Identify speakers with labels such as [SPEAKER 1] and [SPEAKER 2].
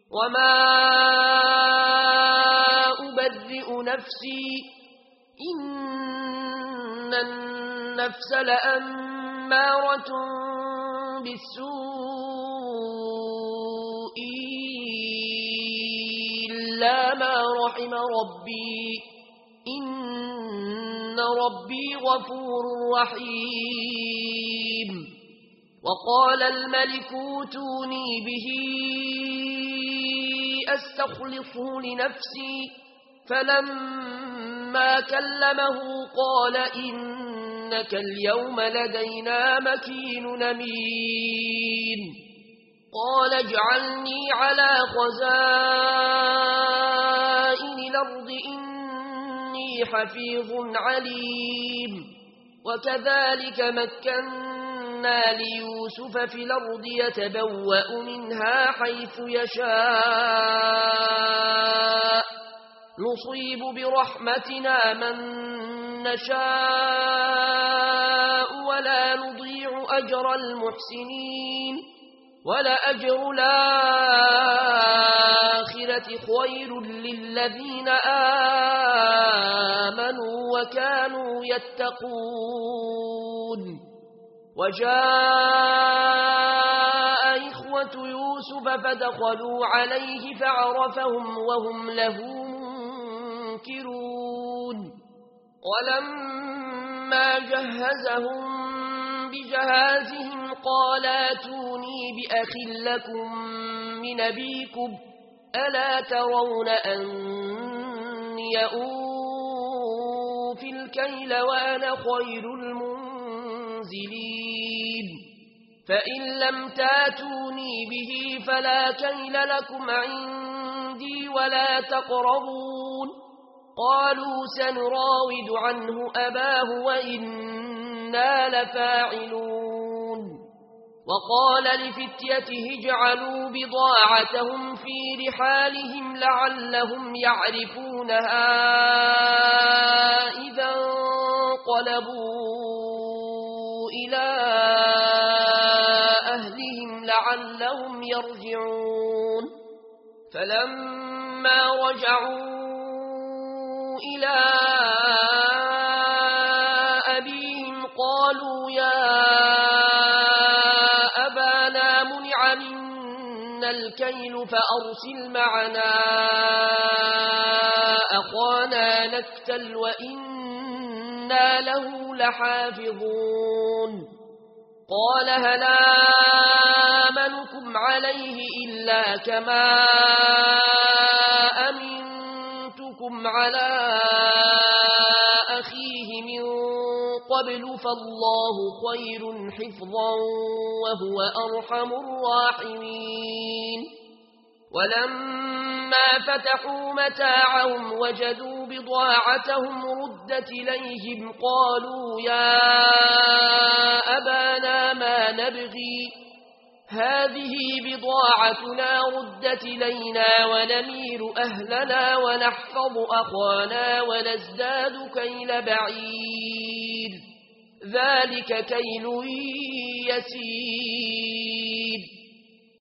[SPEAKER 1] وما أبرئ نفسي إن النفس لأمارة بالسوء إلا ما رحم ربي إن ربي غفور رحيم وقال الملك اوتوني به أستخلصه لنفسي فلما كلمه قال إنك اليوم لدينا مكين أمين قال اجعلني على خزائن الأرض إني حفيظ عليم وكذلك مكنا ليوسف في الأرض يتبوأ منها حيث يشاء نصيب برحمتنا من نشاء ولا نضيع أجر المحسنين ولأجر الآخرة خير للذين آمنوا وكانوا يتقون وجاء إخوة يوسف فدخلوا عليه فعرفهم وهم له منكرون ولما جهزهم بجهازهم قال اتوني بأخ لكم من أبيكم ألا ترون أني أوفي الكيل وأنا خير المنزلين فإن لم تاتوني به فلا كيل لكم عندي ولا تقربون قالوا سنراود عنه أباه وإنا لفاعلون وقال لفتيته اجعلوا بضاعتهم في رحالهم لعلهم يعرفونها إذا انقلبوا إلى أهلهم لعلهم يرجعون فلما رجعوا إلى أبيهم قالوا يا أبانا منع منا الكيل فأرسل معنا أخانا نكتل وإنا له لحافظون قال هل آمنكم عليه إلا كما أمنتكم على أخيه من قبل فالله خير حفظا وهو أرحم الراحمين ولما فتحوا متاعهم وجدوا بضاعتهم ردت إليهم قالوا يا أبانا ما نبغي هذه بضاعتنا ردت إلينا ونمير أهلنا ونحفظ أخانا ونزداد كيل بعير ذلك كيل يسير